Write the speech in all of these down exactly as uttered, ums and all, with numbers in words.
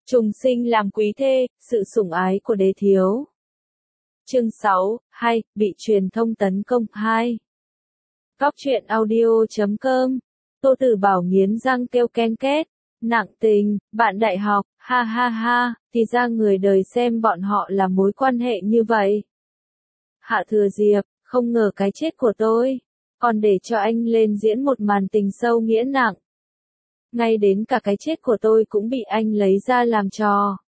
Trùng sinh làm quý thê, sự sủng ái của đế thiếu. Chương sáu, hai, bị truyền thông tấn công hai. Góc truyện audio chấm com. Tô Tử Bảo nghiến răng kêu ken két. Nặng tình, bạn đại học, ha ha ha, thì ra người đời xem bọn họ là mối quan hệ như vậy. Hạ Thừa Diệp, không ngờ cái chết của tôi, còn để cho anh lên diễn một màn tình sâu nghĩa nặng. Ngay đến cả cái chết của tôi cũng bị anh lấy ra làm trò.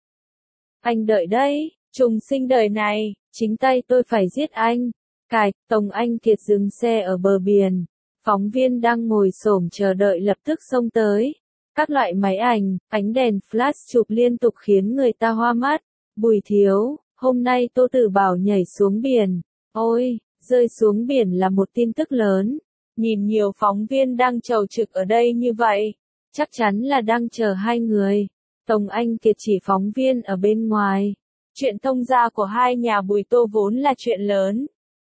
Anh đợi đấy, trùng sinh đời này, chính tay tôi phải giết anh. Cài, Tống Anh Kiệt dừng xe ở bờ biển. Phóng viên đang ngồi xổm chờ đợi lập tức xông tới. Các loại máy ảnh, ánh đèn flash chụp liên tục khiến người ta hoa mắt. Bùi Thiếu, hôm nay Tô Tử Bảo nhảy xuống biển. Ôi, rơi xuống biển là một tin tức lớn. Nhìn nhiều phóng viên đang chầu trực ở đây như vậy, chắc chắn là đang chờ hai người. Tống Anh Kiệt chỉ phóng viên ở bên ngoài. Chuyện thông gia của hai nhà Bùi Tô vốn là chuyện lớn.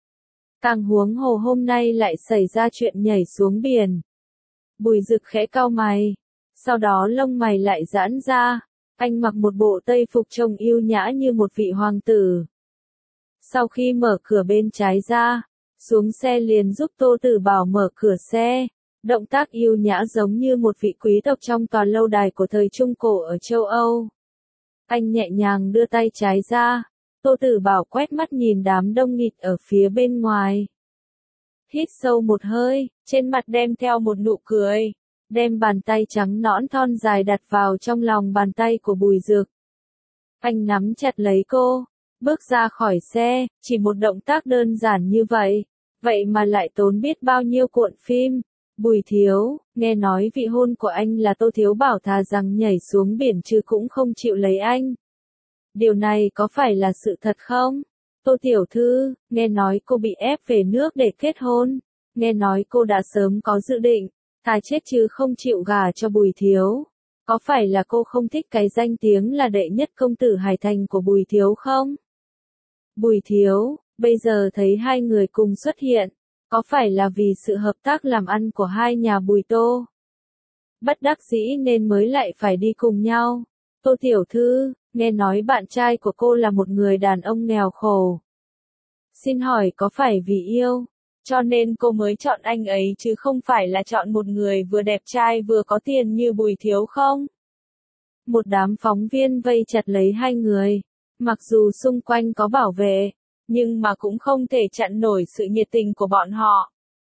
Càng huống hồ hôm nay lại xảy ra chuyện nhảy xuống biển. Bùi Dực khẽ cau mày. Sau đó lông mày lại giãn ra. Anh mặc một bộ tây phục trông yêu nhã như một vị hoàng tử. Sau khi mở cửa bên trái ra, xuống xe liền giúp Tô Tử Bảo mở cửa xe. Động tác yêu nhã giống như một vị quý tộc trong tòa lâu đài của thời Trung Cổ ở châu Âu. Anh nhẹ nhàng đưa tay trái ra. Tô Tử Bảo quét mắt nhìn đám đông nghịt ở phía bên ngoài. Hít sâu một hơi, trên mặt đem theo một nụ cười. Đem bàn tay trắng nõn thon dài đặt vào trong lòng bàn tay của Bùi Dực. Anh nắm chặt lấy cô, bước ra khỏi xe, chỉ một động tác đơn giản như vậy. Vậy mà lại tốn biết bao nhiêu cuộn phim. Bùi Thiếu, nghe nói vị hôn của anh là Tô Thiếu Bảo thà rằng nhảy xuống biển chứ cũng không chịu lấy anh. Điều này có phải là sự thật không? Tô Tiểu Thư, nghe nói cô bị ép về nước để kết hôn. Nghe nói cô đã sớm có dự định, thà chết chứ không chịu gả cho Bùi Thiếu. Có phải là cô không thích cái danh tiếng là đệ nhất công tử Hải Thành của Bùi Thiếu không? Bùi Thiếu, bây giờ thấy hai người cùng xuất hiện. Có phải là vì sự hợp tác làm ăn của hai nhà Bùi Tô? Bất đắc dĩ nên mới lại phải đi cùng nhau. Tô Tiểu Thư, nghe nói bạn trai của cô là một người đàn ông nghèo khổ. Xin hỏi có phải vì yêu, cho nên cô mới chọn anh ấy chứ không phải là chọn một người vừa đẹp trai vừa có tiền như Bùi Thiếu không? Một đám phóng viên vây chặt lấy hai người. Mặc dù xung quanh có bảo vệ, nhưng mà cũng không thể chặn nổi sự nhiệt tình của bọn họ.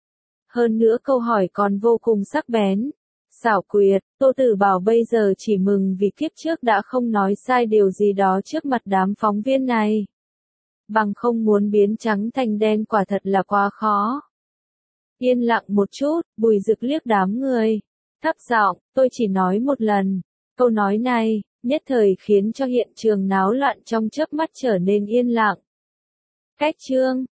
Hơn nữa câu hỏi còn vô cùng sắc bén. Xảo quyệt, Tô Tử Bảo bây giờ chỉ mừng vì kiếp trước đã không nói sai điều gì đó trước mặt đám phóng viên này. Bằng không muốn biến trắng thành đen quả thật là quá khó. Yên lặng một chút, Bùi Dực liếc đám người. Thấp giọng, tôi chỉ nói một lần. Câu nói này, nhất thời khiến cho hiện trường náo loạn trong chớp mắt trở nên yên lặng. Cách chương,